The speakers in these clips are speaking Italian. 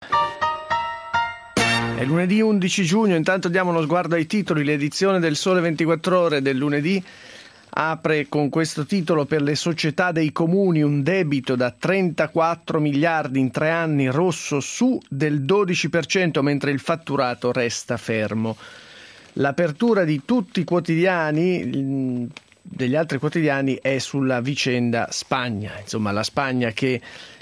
È lunedì 11 giugno, intanto diamo uno sguardo ai titoli. L'edizione del Sole 24 Ore del lunedì apre con questo titolo: per le società dei comuni un debito da 34 miliardi in 3 anni, rosso su del 12%, mentre il fatturato resta fermo. L'apertura di tutti i quotidiani, degli altri quotidiani, è sulla vicenda Spagna. Insomma, la Spagna che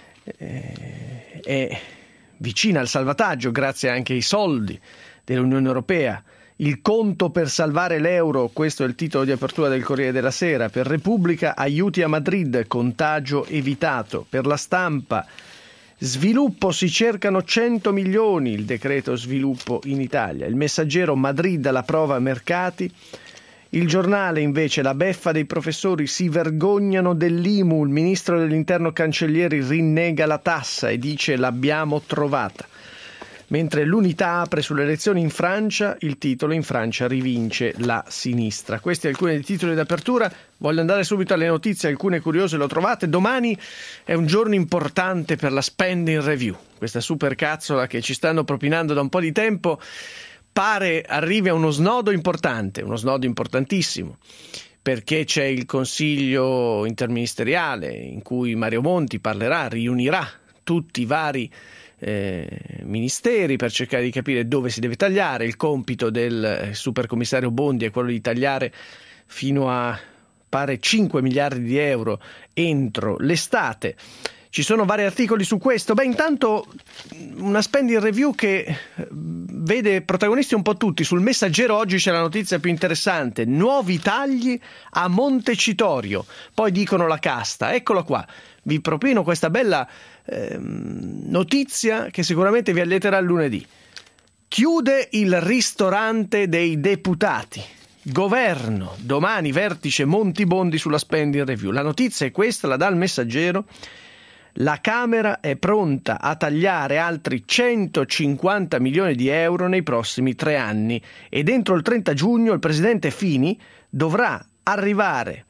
è vicina al salvataggio grazie anche ai soldi dell'Unione Europea. Il conto per salvare l'euro, questo è il titolo di apertura del Corriere della Sera. Per Repubblica, aiuti a Madrid, contagio evitato. Per La Stampa, sviluppo, si cercano 100 milioni, il decreto sviluppo in Italia. Il Messaggero, Madrid alla prova mercati. Il Giornale invece, la beffa dei professori, si vergognano dell'IMU, il ministro dell'interno Cancellieri rinnega la tassa e dice l'abbiamo trovata. Mentre l'Unità apre sulle elezioni in Francia, il titolo: in Francia rivince la sinistra. Questi alcuni dei titoli d'apertura. Voglio andare subito alle notizie, alcune curiose le ho trovate. Domani è un giorno importante per la spending review, questa supercazzola che ci stanno propinando da un po' di tempo. Pare arrivi a uno snodo importante, uno snodo importantissimo, perché c'è il Consiglio interministeriale in cui Mario Monti riunirà tutti i vari ministeri per cercare di capire dove si deve tagliare. Il compito del supercommissario Bondi è quello di tagliare fino a, pare, 5 miliardi di euro entro l'estate. Ci sono vari articoli su questo. Intanto una spending review che vede protagonisti un po' tutti. Sul Messaggero oggi c'è la notizia più interessante: nuovi tagli a Montecitorio, poi dicono la casta. Eccola qua, vi propino questa bella notizia che sicuramente vi allieterà il lunedì. Chiude il ristorante dei deputati. Governo, domani vertice Monti-Bondi sulla spending review. La notizia è questa, la dà il Messaggero. La Camera è pronta a tagliare altri 150 milioni di euro nei prossimi 3 anni ed entro il 30 giugno il presidente Fini dovrà arrivare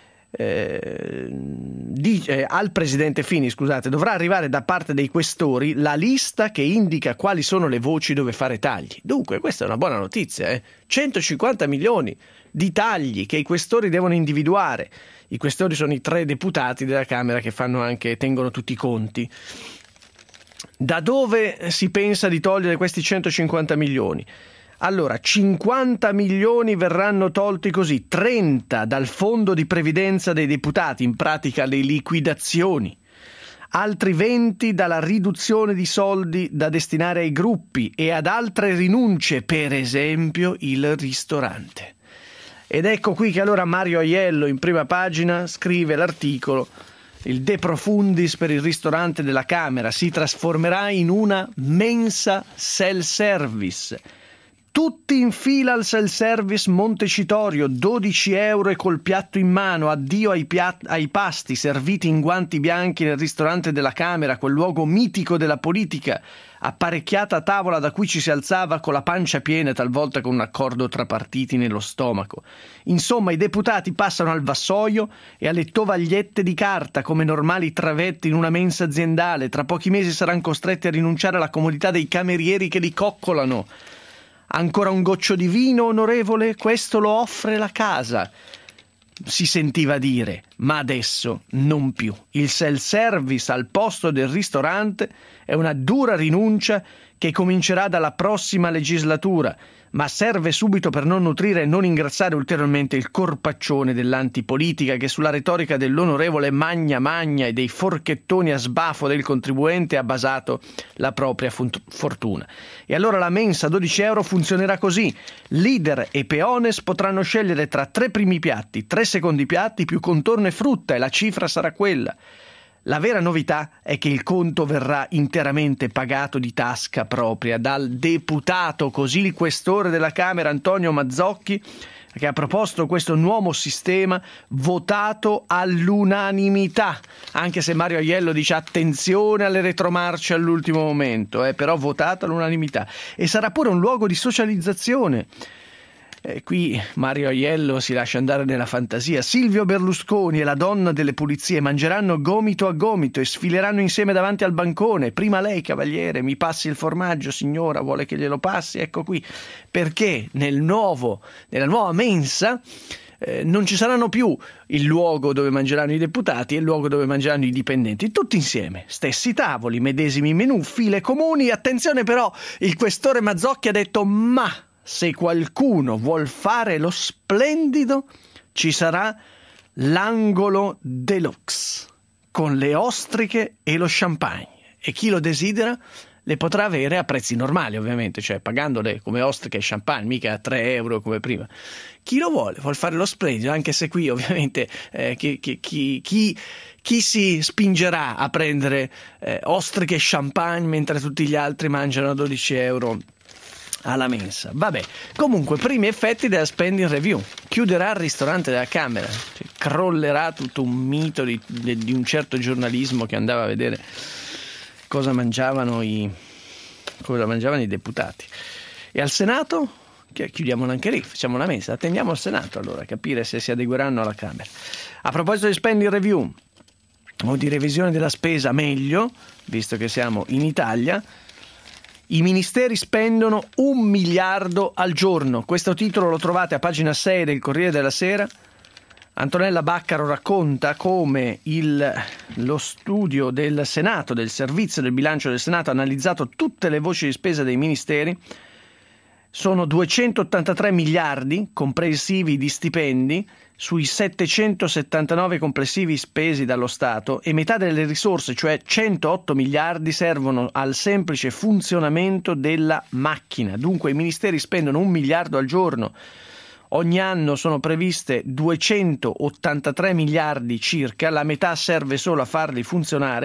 al presidente Fini, dovrà arrivare da parte dei questori la lista che indica quali sono le voci dove fare tagli. Dunque questa è una buona notizia, 150 milioni di tagli che i questori devono individuare. I questori sono i 3 deputati della Camera che tengono tutti i conti. Da dove si pensa di togliere questi 150 milioni? Allora, 50 milioni verranno tolti così, 30 dal fondo di previdenza dei deputati, in pratica le liquidazioni, altri 20 dalla riduzione di soldi da destinare ai gruppi e ad altre rinunce, per esempio il ristorante. Ed ecco qui che allora Mario Aiello in prima pagina scrive l'articolo: il de profundis per il ristorante della Camera si trasformerà in una mensa self-service. Tutti in fila al self-service Montecitorio, 12 euro e col piatto in mano, addio ai pasti serviti in guanti bianchi nel ristorante della Camera, quel luogo mitico della politica, apparecchiata tavola da cui ci si alzava con la pancia piena e talvolta con un accordo tra partiti nello stomaco. Insomma, i deputati passano al vassoio e alle tovagliette di carta come normali travetti in una mensa aziendale. Tra pochi mesi saranno costretti a rinunciare alla comodità dei camerieri che li coccolano. Ancora un goccio di vino, onorevole? Questo lo offre la casa, si sentiva dire, ma adesso non più. Il self-service al posto del ristorante è una dura rinuncia che comincerà dalla prossima legislatura, ma serve subito per non nutrire e non ingrassare ulteriormente il corpaccione dell'antipolitica che sulla retorica dell'onorevole magna e dei forchettoni a sbafo del contribuente ha basato la propria fortuna. E allora la mensa a 12 euro funzionerà così: leader e peones potranno scegliere tra 3 primi piatti, 3 secondi piatti più contorno e frutta, e la cifra sarà quella. La vera novità è che il conto verrà interamente pagato di tasca propria dal deputato, così il questore della Camera Antonio Mazzocchi, che ha proposto questo nuovo sistema votato all'unanimità, anche se Mario Aiello dice attenzione alle retromarce all'ultimo momento, però votato all'unanimità, e sarà pure un luogo di socializzazione. Qui Mario Aiello si lascia andare nella fantasia. Silvio Berlusconi e la donna delle pulizie mangeranno gomito a gomito e sfileranno insieme davanti al bancone. Prima lei, cavaliere, mi passi il formaggio, signora, vuole che glielo passi? Ecco qui, perché nella nuova mensa non ci saranno più il luogo dove mangeranno i deputati e il luogo dove mangeranno i dipendenti, tutti insieme, stessi tavoli, medesimi menù, file comuni. Attenzione però, il questore Mazzocchi ha detto: ma se qualcuno vuol fare lo splendido, ci sarà l'angolo deluxe con le ostriche e lo champagne, e chi lo desidera le potrà avere a prezzi normali, ovviamente, cioè pagandole come ostriche e champagne, mica a 3 euro come prima. Chi lo vuol fare lo splendido, anche se qui ovviamente chi si spingerà a prendere ostriche e champagne mentre tutti gli altri mangiano a 12 euro alla mensa. Vabbè, comunque, primi effetti della spending review. Chiuderà il ristorante della Camera, cioè, crollerà tutto un mito di un certo giornalismo che andava a vedere cosa mangiavano i deputati. E al Senato? Chiudiamolo anche lì, facciamo una mensa, attendiamo al Senato allora, capire se si adegueranno alla Camera. A proposito di spending review o di revisione della spesa, meglio, visto che siamo in Italia, i ministeri spendono 1 miliardo al giorno. Questo titolo lo trovate a pagina 6 del Corriere della Sera. Antonella Baccaro racconta come lo studio del Senato, del servizio del bilancio del Senato, ha analizzato tutte le voci di spesa dei ministeri. Sono 283 miliardi comprensivi di stipendi sui 779 complessivi spesi dallo Stato, e metà delle risorse, cioè 108 miliardi, servono al semplice funzionamento della macchina. Dunque i ministeri spendono 1 miliardo al giorno. Ogni anno sono previste 283 miliardi circa, la metà serve solo a farli funzionare.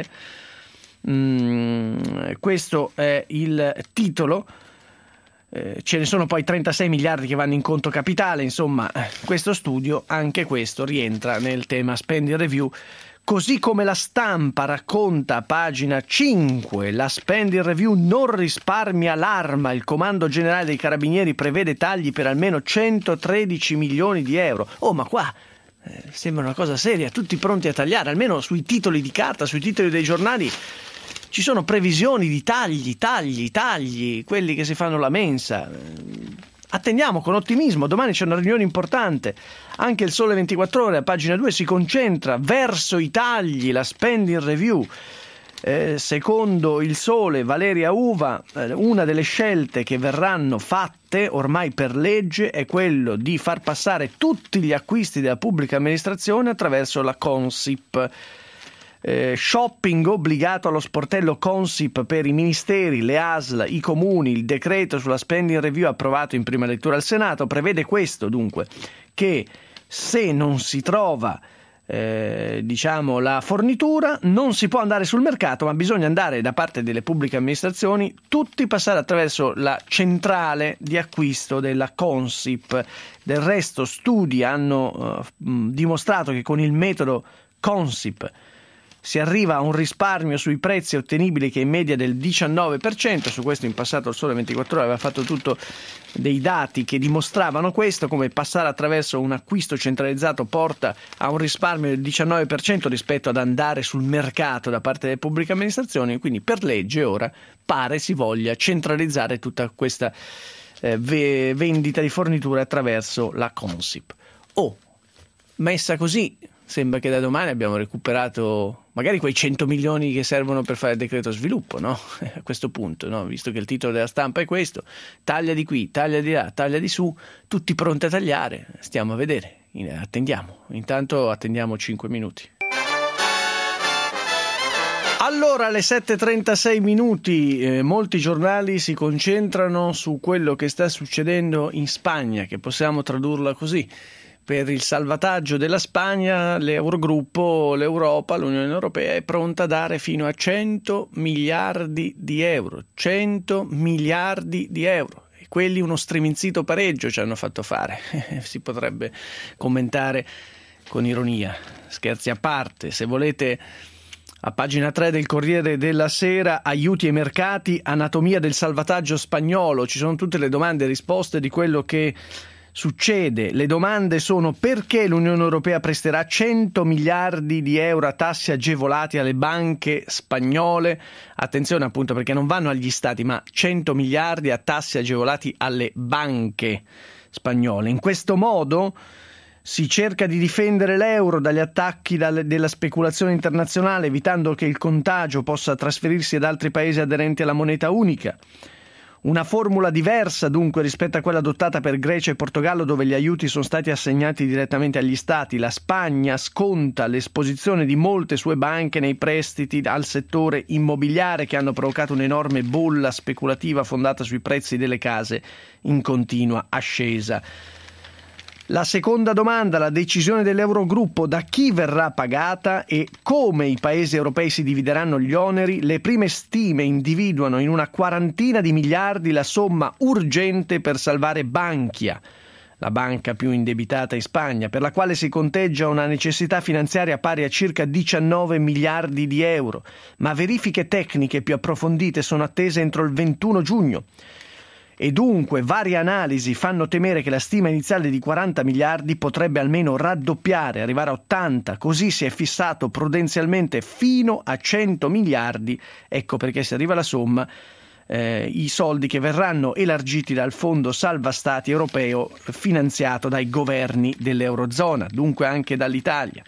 Questo è il titolo. Ce ne sono poi 36 miliardi che vanno in conto capitale. Insomma, questo studio, anche questo, rientra nel tema spending review. Così come La Stampa racconta a pagina 5, la spending review non risparmia l'arma, il Comando Generale dei Carabinieri prevede tagli per almeno 113 milioni di euro. Oh, ma qua sembra una cosa seria, tutti pronti a tagliare, almeno sui titoli di carta, sui titoli dei giornali ci sono previsioni di tagli, quelli che si fanno la mensa. Attendiamo con ottimismo, domani c'è una riunione importante. Anche il Sole 24 Ore a pagina 2 si concentra verso i tagli, la spending review. Secondo il Sole, Valeria Uva, una delle scelte che verranno fatte ormai per legge è quello di far passare tutti gli acquisti della pubblica amministrazione attraverso la Consip. Shopping obbligato allo sportello Consip per i ministeri, le ASL, i comuni. Il decreto sulla spending review approvato in prima lettura al Senato prevede questo, dunque, che se non si trova la fornitura non si può andare sul mercato, ma bisogna andare da parte delle pubbliche amministrazioni, tutti passare attraverso la centrale di acquisto della Consip. Del resto studi hanno dimostrato che con il metodo Consip si arriva a un risparmio sui prezzi ottenibili che è in media del 19%. Su questo in passato il Sole 24 Ore aveva fatto tutto dei dati che dimostravano questo, come passare attraverso un acquisto centralizzato porta a un risparmio del 19% rispetto ad andare sul mercato da parte delle pubbliche amministrazioni. Quindi per legge ora pare si voglia centralizzare tutta questa vendita di forniture attraverso la Consip. Messa così, sembra che da domani abbiamo recuperato magari quei 100 milioni che servono per fare il decreto sviluppo, no? A questo punto, no? Visto che il titolo della Stampa è questo: taglia di qui, taglia di là, taglia di su, tutti pronti a tagliare. Stiamo a vedere, attendiamo. Intanto attendiamo 5 minuti. Allora, alle 7:36 minuti, molti giornali si concentrano su quello che sta succedendo in Spagna, che possiamo tradurla così. Per il salvataggio della Spagna, l'Eurogruppo, l'Europa, l'Unione Europea è pronta a dare fino a 100 miliardi di euro. 100 miliardi di euro. E quelli uno striminzito pareggio ci hanno fatto fare. Si potrebbe commentare con ironia. Scherzi a parte, se volete, a pagina 3 del Corriere della Sera, aiuti ai mercati, anatomia del salvataggio spagnolo. Ci sono tutte le domande e risposte di quello che succede? Le domande sono: perché l'Unione Europea presterà 100 miliardi di euro a tassi agevolati alle banche spagnole? Attenzione appunto, perché non vanno agli stati, ma 100 miliardi a tassi agevolati alle banche spagnole. In questo modo si cerca di difendere l'euro dagli attacchi della speculazione internazionale, evitando che il contagio possa trasferirsi ad altri paesi aderenti alla moneta unica. Una formula diversa dunque rispetto a quella adottata per Grecia e Portogallo, dove gli aiuti sono stati assegnati direttamente agli stati. La Spagna sconta l'esposizione di molte sue banche nei prestiti al settore immobiliare, che hanno provocato un'enorme bolla speculativa fondata sui prezzi delle case in continua ascesa. La seconda domanda: la decisione dell'Eurogruppo da chi verrà pagata e come i paesi europei si divideranno gli oneri? Le prime stime individuano in una quarantina di miliardi la somma urgente per salvare Bankia, la banca più indebitata in Spagna, per la quale si conteggia una necessità finanziaria pari a circa 19 miliardi di euro, ma verifiche tecniche più approfondite sono attese entro il 21 giugno. E dunque varie analisi fanno temere che la stima iniziale di 40 miliardi potrebbe almeno raddoppiare, arrivare a 80, così si è fissato prudenzialmente fino a 100 miliardi, ecco perché si arriva alla somma, i soldi che verranno elargiti dal Fondo Salva Stati europeo finanziato dai governi dell'Eurozona, dunque anche dall'Italia.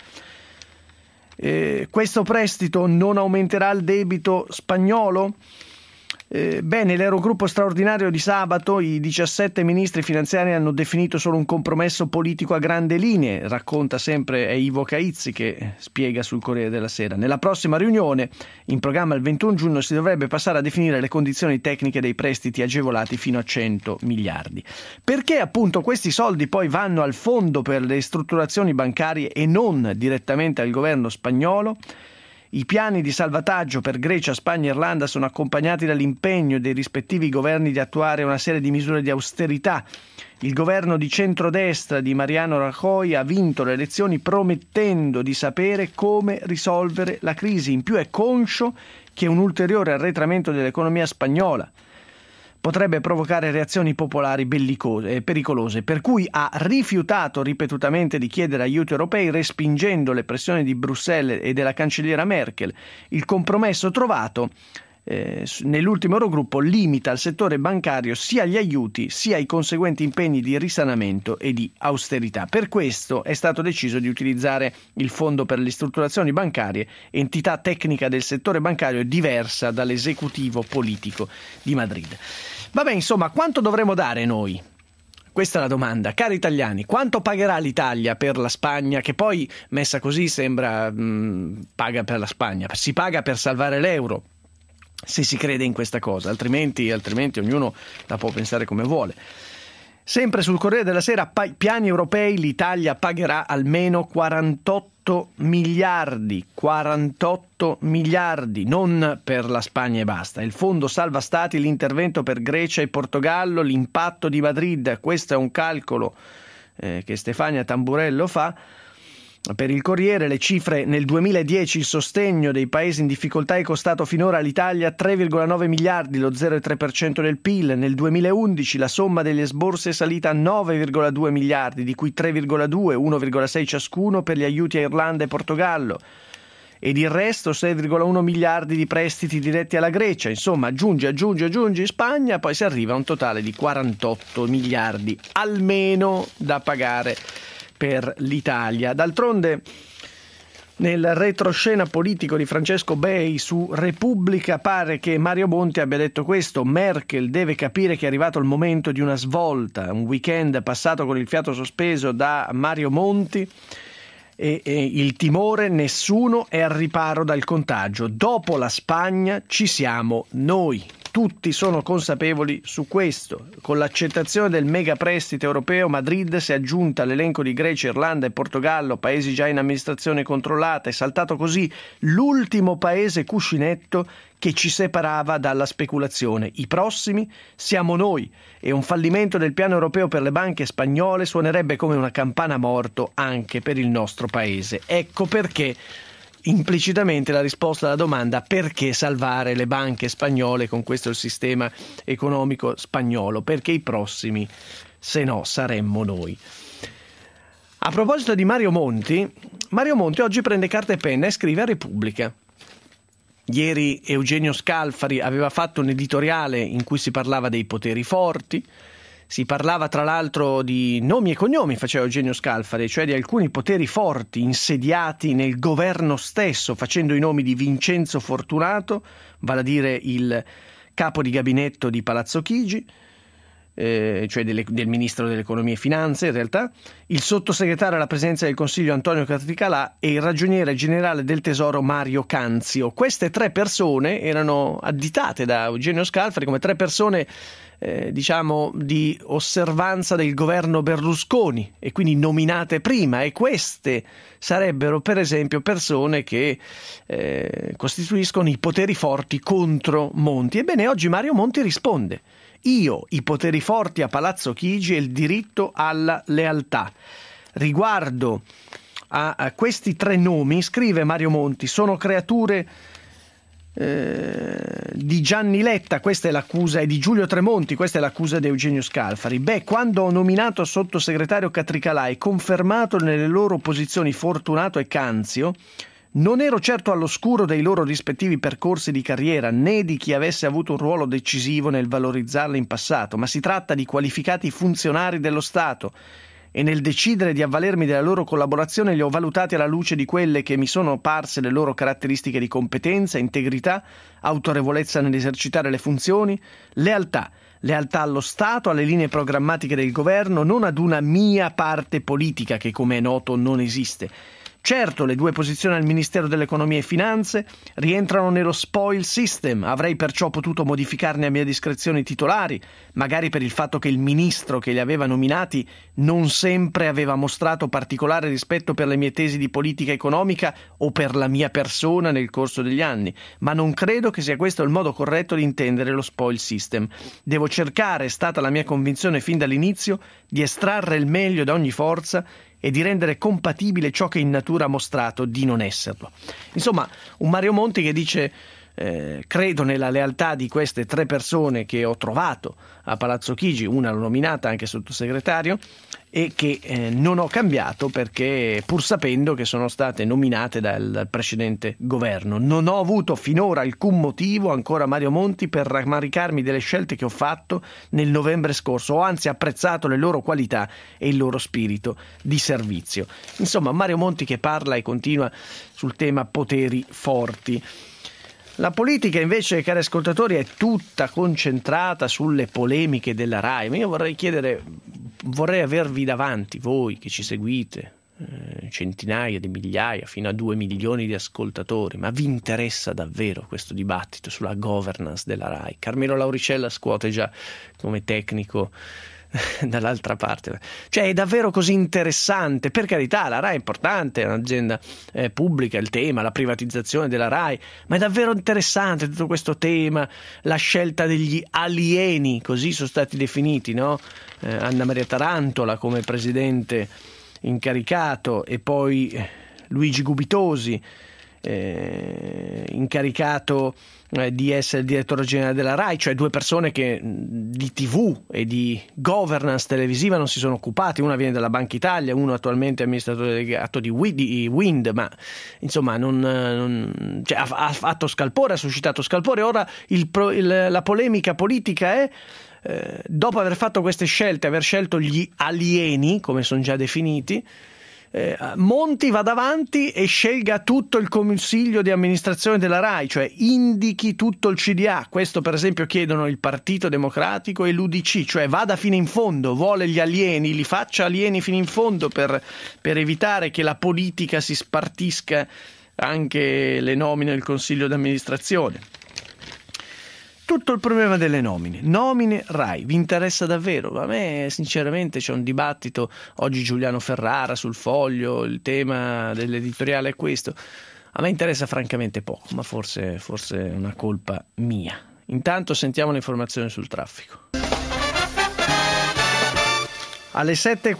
Questo prestito non aumenterà il debito spagnolo? Bene, l'Eurogruppo straordinario di sabato, i 17 ministri finanziari hanno definito solo un compromesso politico a grandi linee, racconta sempre Ivo Caizzi, che spiega sul Corriere della Sera. Nella prossima riunione, in programma il 21 giugno, si dovrebbe passare a definire le condizioni tecniche dei prestiti agevolati fino a 100 miliardi. Perché appunto questi soldi poi vanno al fondo per le ristrutturazioni bancarie e non direttamente al governo spagnolo? I piani di salvataggio per Grecia, Spagna e Irlanda sono accompagnati dall'impegno dei rispettivi governi di attuare una serie di misure di austerità. Il governo di centrodestra di Mariano Rajoy ha vinto le elezioni promettendo di sapere come risolvere la crisi. In più è conscio che un ulteriore arretramento dell'economia spagnola potrebbe provocare reazioni popolari bellicose e pericolose, per cui ha rifiutato ripetutamente di chiedere aiuti europei, respingendo le pressioni di Bruxelles e della cancelliera Merkel. Il compromesso trovato nell'ultimo Eurogruppo limita al settore bancario sia gli aiuti sia i conseguenti impegni di risanamento e di austerità. Per questo è stato deciso di utilizzare il Fondo per le ristrutturazioni bancarie, entità tecnica del settore bancario diversa dall'esecutivo politico di Madrid. Vabbè, insomma, quanto dovremo dare noi? Questa è la domanda. Cari italiani, quanto pagherà l'Italia per la Spagna, che poi messa così sembra paga per la Spagna? Si paga per salvare l'euro, se si crede in questa cosa, altrimenti ognuno la può pensare come vuole. Sempre sul Corriere della Sera, piani europei, l'Italia pagherà almeno 48 miliardi, non per la Spagna e basta. Il fondo salva stati, l'intervento per Grecia e Portogallo, l'impatto di Madrid, questo è un calcolo che Stefania Tamburello fa. Per il Corriere le cifre: nel 2010 il sostegno dei paesi in difficoltà è costato finora all'Italia 3,9 miliardi, lo 0,3% del PIL. Nel 2011 la somma degli esborsi è salita a 9,2 miliardi, di cui 3,2, 1,6 ciascuno per gli aiuti a Irlanda e Portogallo, ed il resto 6,1 miliardi di prestiti diretti alla Grecia. Insomma, aggiungi Spagna, poi si arriva a un totale di 48 miliardi almeno da pagare per l'Italia. D'altronde, nel retroscena politico di Francesco Bei su Repubblica pare che Mario Monti abbia detto questo: Merkel deve capire che è arrivato il momento di una svolta. Un weekend passato con il fiato sospeso da Mario Monti e il timore: nessuno è al riparo dal contagio. Dopo la Spagna ci siamo noi. Tutti sono consapevoli su questo. Con l'accettazione del mega prestito europeo, Madrid si è aggiunta all'elenco di Grecia, Irlanda e Portogallo, paesi già in amministrazione controllata. È saltato così l'ultimo paese cuscinetto che ci separava dalla speculazione. I prossimi siamo noi, e un fallimento del piano europeo per le banche spagnole suonerebbe come una campana a morto anche per il nostro paese. Ecco perché implicitamente la risposta alla domanda: perché salvare le banche spagnole? Con questo il sistema economico spagnolo, perché i prossimi se no saremmo noi. A proposito di Mario Monti oggi prende carta e penna e scrive a Repubblica. Ieri Eugenio Scalfari aveva fatto un editoriale in cui si parlava dei poteri forti, si parlava tra l'altro di nomi e cognomi, faceva Eugenio Scalfari, cioè di alcuni poteri forti insediati nel governo stesso, facendo i nomi di Vincenzo Fortunato, vale a dire il capo di gabinetto di Palazzo Chigi, cioè del ministro dell'economia e finanze in realtà, il sottosegretario alla presidenza del Consiglio Antonio Catricalà e il ragioniere generale del Tesoro Mario Canzio. Queste tre persone erano additate da Eugenio Scalfari come tre persone diciamo di osservanza del governo Berlusconi e quindi nominate prima, e queste sarebbero per esempio persone che costituiscono i poteri forti contro Monti. Ebbene, oggi Mario Monti risponde: io, i poteri forti a Palazzo Chigi e il diritto alla lealtà. Riguardo a questi tre nomi, scrive Mario Monti, sono creature di Gianni Letta, questa è l'accusa, e di Giulio Tremonti, questa è l'accusa di Eugenio Scalfari. Quando ho nominato sottosegretario Catricalà e confermato nelle loro posizioni Fortunato e Canzio, non ero certo all'oscuro dei loro rispettivi percorsi di carriera, né di chi avesse avuto un ruolo decisivo nel valorizzarli in passato, ma si tratta di qualificati funzionari dello Stato, e nel decidere di avvalermi della loro collaborazione li ho valutati alla luce di quelle che mi sono parse le loro caratteristiche di competenza, integrità, autorevolezza nell'esercitare le funzioni, lealtà allo Stato, alle linee programmatiche del governo, non ad una mia parte politica che, come è noto, non esiste. Certo, le due posizioni al Ministero dell'Economia e Finanze rientrano nello spoil system, avrei perciò potuto modificarne a mia discrezione i titolari, magari per il fatto che il ministro che li aveva nominati non sempre aveva mostrato particolare rispetto per le mie tesi di politica economica o per la mia persona nel corso degli anni, ma non credo che sia questo il modo corretto di intendere lo spoil system. Devo cercare, è stata la mia convinzione fin dall'inizio, di estrarre il meglio da ogni forza e di rendere compatibile ciò che in natura ha mostrato di non esserlo. Insomma, un Mario Monti che dice credo nella lealtà di queste tre persone che ho trovato a Palazzo Chigi, una l'ho nominata anche sottosegretario, e che non ho cambiato perché pur sapendo che sono state nominate dal precedente governo. Non ho avuto finora alcun motivo, ancora Mario Monti, per rammaricarmi delle scelte che ho fatto nel novembre scorso, ho anzi apprezzato le loro qualità e il loro spirito di servizio. Insomma, Mario Monti che parla e continua sul tema poteri forti. La politica invece, cari ascoltatori, è tutta concentrata sulle polemiche della RAI. Ma io vorrei avervi davanti, voi che ci seguite, centinaia di migliaia, fino a 2 milioni di ascoltatori. Ma vi interessa davvero questo dibattito sulla governance della RAI? Carmelo Lauricella scuote già come tecnico dall'altra parte. Cioè, è davvero così interessante? Per carità, la RAI è importante, è un'azienda pubblica, il tema, la privatizzazione della RAI, ma è davvero interessante tutto questo tema, la scelta degli alieni, così sono stati definiti, no? Anna Maria Tarantola come presidente incaricato e poi Luigi Gubitosi incaricato di essere il direttore generale della RAI, cioè due persone che di TV e di governance televisiva non si sono occupati. Una viene dalla Banca Italia, uno attualmente è amministratore delegato di Wind, ma insomma cioè, ha fatto scalpore, ha suscitato scalpore. Ora la polemica politica è dopo aver fatto queste scelte, aver scelto gli alieni, come sono già definiti, Monti vada avanti e scelga tutto il consiglio di amministrazione della RAI, cioè indichi tutto il CDA. Questo per esempio chiedono il Partito Democratico e l'UDC, cioè vada fino in fondo, vuole gli alieni, li faccia alieni fino in fondo per evitare che la politica si spartisca anche le nomine del consiglio di amministrazione. Tutto il problema delle nomine RAI, vi interessa davvero? A me sinceramente c'è un dibattito, oggi Giuliano Ferrara sul Foglio, il tema dell'editoriale è questo, a me interessa francamente poco, ma forse è una colpa mia. Intanto sentiamo le informazioni sul traffico. Alle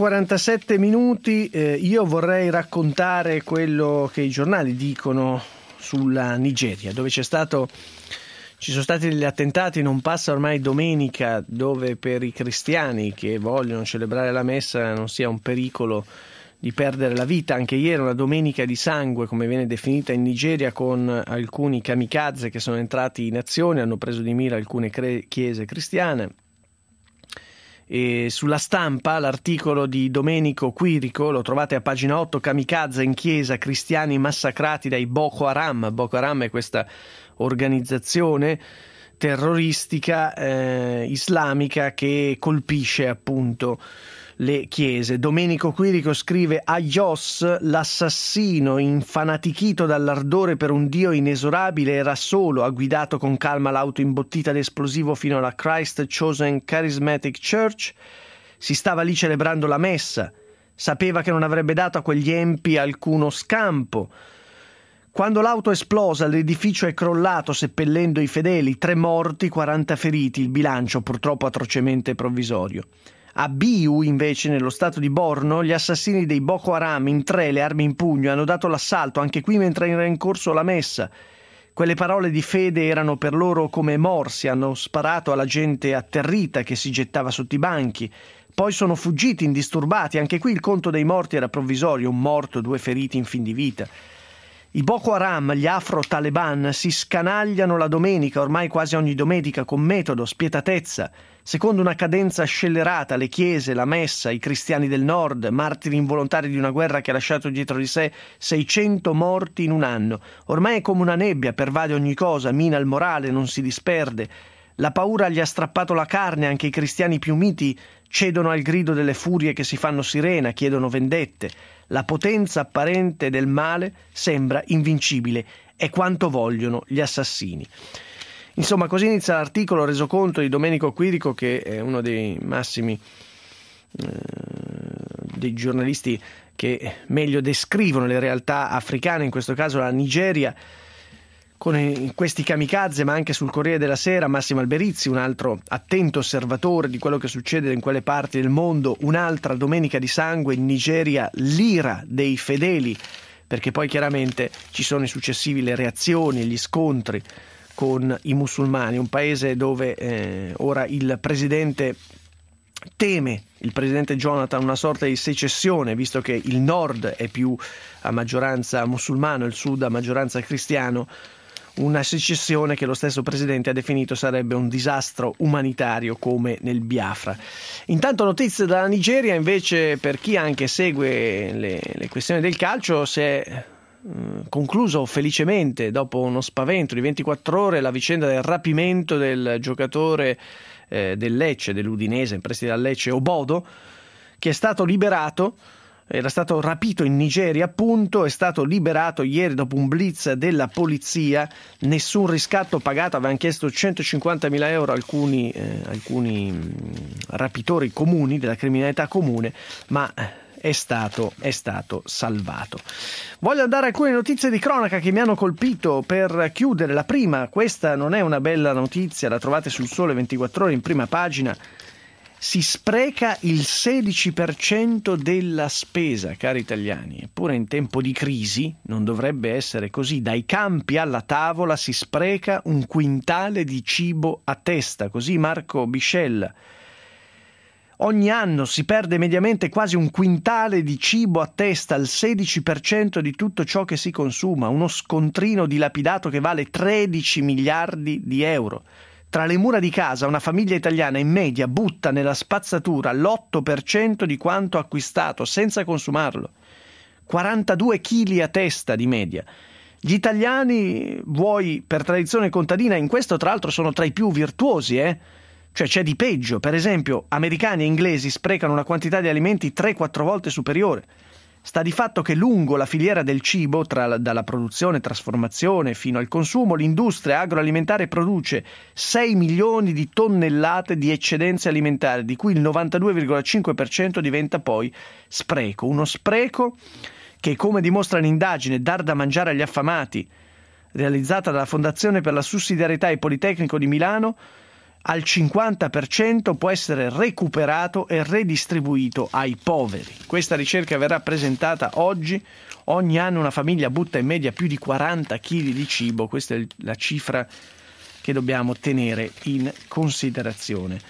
7:47 io vorrei raccontare quello che i giornali dicono sulla Nigeria, dove c'è Ci sono stati degli attentati, non passa ormai domenica dove per i cristiani che vogliono celebrare la messa non sia un pericolo di perdere la vita. Anche ieri una domenica di sangue, come viene definita in Nigeria, con alcuni kamikaze che sono entrati in azione, hanno preso di mira alcune chiese cristiane. E sulla Stampa l'articolo di Domenico Quirico, lo trovate a pagina 8, kamikaze in chiesa, cristiani massacrati dai Boko Haram. Boko Haram è questa organizzazione terroristica islamica che colpisce appunto le chiese. Domenico Quirico scrive: Ayos, l'assassino infanatichito dall'ardore per un dio inesorabile, era solo, ha guidato con calma l'auto imbottita d'esplosivo fino alla Christ Chosen Charismatic Church, si stava lì celebrando la messa, sapeva che non avrebbe dato a quegli empi alcuno scampo. Quando l'auto è esplosa, l'edificio è crollato seppellendo i fedeli, 3 morti, 40 feriti, il bilancio purtroppo atrocemente provvisorio. A Biu, invece, nello stato di Borno, gli assassini dei Boko Haram in 3, le armi in pugno, hanno dato l'assalto, anche qui mentre era in corso la messa. Quelle parole di fede erano per loro come morsi, hanno sparato alla gente atterrita che si gettava sotto i banchi. Poi sono fuggiti indisturbati, anche qui il conto dei morti era provvisorio, 1 morto, 2 feriti in fin di vita. I Boko Haram, gli afro-taleban, si scanagliano la domenica, ormai quasi ogni domenica, con metodo, spietatezza, secondo una cadenza scellerata, le chiese, la messa, i cristiani del nord, martiri involontari di una guerra che ha lasciato dietro di sé 600 morti in un anno. Ormai è come una nebbia, pervade ogni cosa, mina il morale, non si disperde. La paura gli ha strappato la carne, anche i cristiani più miti cedono al grido delle furie che si fanno sirena, chiedono vendette. La potenza apparente del male sembra invincibile, è quanto vogliono gli assassini. Insomma, così inizia l'articolo reso conto di Domenico Quirico, che è uno dei massimi dei giornalisti che meglio descrivono le realtà africane, in questo caso la Nigeria, con questi kamikaze, ma anche sul Corriere della Sera Massimo Alberizi, un altro attento osservatore di quello che succede in quelle parti del mondo. Un'altra domenica di sangue in Nigeria, l'ira dei fedeli, perché poi chiaramente ci sono i successivi, le reazioni e gli scontri con i musulmani, un paese dove ora il presidente teme, il presidente Jonathan, una sorta di secessione, visto che il nord è più a maggioranza musulmano, il sud a maggioranza cristiano, una secessione che lo stesso presidente ha definito sarebbe un disastro umanitario come nel Biafra. Intanto notizie dalla Nigeria, invece, per chi anche segue le questioni del calcio, si è concluso felicemente, dopo uno spavento di 24 ore, la vicenda del rapimento del giocatore del Lecce, dell'Udinese, in prestito al Lecce, Obodo, che è stato liberato. Era stato rapito in Nigeria, appunto, è stato liberato ieri dopo un blitz della polizia, nessun riscatto pagato, avevano chiesto 150.000 euro alcuni rapitori comuni, della criminalità comune, ma è stato salvato. Voglio dare alcune notizie di cronaca che mi hanno colpito per chiudere. La prima, questa non è una bella notizia, la trovate sul Sole 24 Ore in prima pagina. Si spreca il 16% della spesa, cari italiani. Eppure in tempo di crisi non dovrebbe essere così. Dai campi alla tavola si spreca 1 quintale di cibo a testa, così Marco Biscella. Ogni anno si perde mediamente quasi 1 quintale di cibo a testa, il 16% di tutto ciò che si consuma, uno scontrino dilapidato che vale 13 miliardi di euro. Tra le mura di casa una famiglia italiana in media butta nella spazzatura l'8% di quanto acquistato senza consumarlo. 42 kg a testa di media. Gli italiani, vuoi per tradizione contadina, in questo tra l'altro sono tra i più virtuosi, Cioè c'è di peggio. Per esempio, americani e inglesi sprecano una quantità di alimenti 3-4 volte superiore. Sta di fatto che lungo la filiera del cibo, dalla produzione, trasformazione fino al consumo, l'industria agroalimentare produce 6 milioni di tonnellate di eccedenze alimentari, di cui il 92,5% diventa poi spreco. Uno spreco che, come dimostra un'indagine Dar da mangiare agli affamati, realizzata dalla Fondazione per la Sussidiarietà e Politecnico di Milano, al 50% può essere recuperato e redistribuito ai poveri. Questa ricerca verrà presentata oggi. Ogni anno una famiglia butta in media più di 40 kg di cibo, questa è la cifra che dobbiamo tenere in considerazione.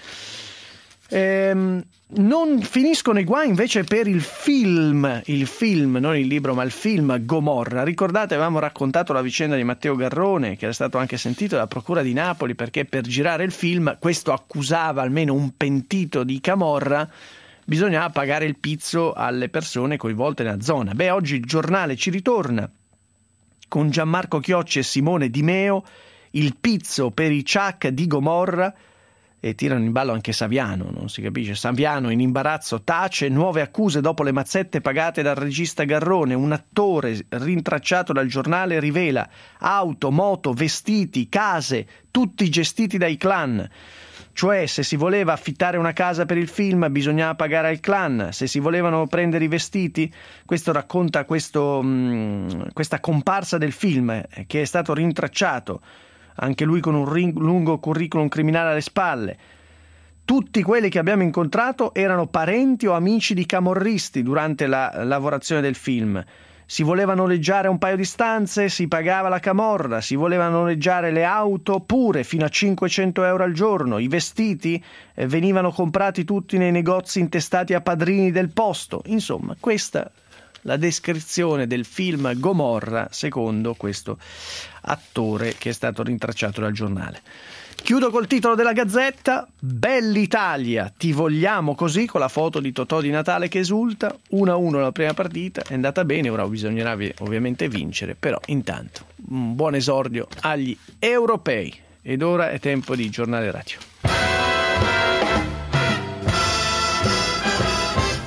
Non finiscono i guai invece per il film, non il libro ma il film Gomorra. Ricordate, avevamo raccontato la vicenda di Matteo Garrone, che era stato anche sentito dalla procura di Napoli perché per girare il film, questo accusava almeno un pentito di camorra, bisognava pagare il pizzo alle persone coinvolte nella zona. Beh, oggi il giornale ci ritorna con Gianmarco Chiocci e Simone Di Meo, il pizzo per i ciak di Gomorra, e tirano in ballo anche Saviano, non si capisce. Saviano in imbarazzo tace, nuove accuse dopo le mazzette pagate dal regista Garrone. Un attore rintracciato dal giornale rivela auto, moto, vestiti, case, tutti gestiti dai clan. Cioè, se si voleva affittare una casa per il film bisognava pagare al clan, se si volevano prendere i vestiti. Questo racconta questa comparsa del film che è stato rintracciato, anche lui con un lungo curriculum criminale alle spalle. Tutti quelli che abbiamo incontrato erano parenti o amici di camorristi durante la lavorazione del film. Si voleva noleggiare un paio di stanze, si pagava la camorra, si voleva noleggiare le auto pure fino a 500 euro al giorno, i vestiti venivano comprati tutti nei negozi intestati a padrini del posto. Insomma, questa la descrizione del film Gomorra secondo questo attore che è stato rintracciato dal giornale. Chiudo col titolo della Gazzetta: Bell'Italia, ti vogliamo così, con la foto di Totò Di Natale che esulta. 1-1 la prima partita, è andata bene, ora bisognerà ovviamente vincere, però intanto un buon esordio agli europei. Ed ora è tempo di giornale radio.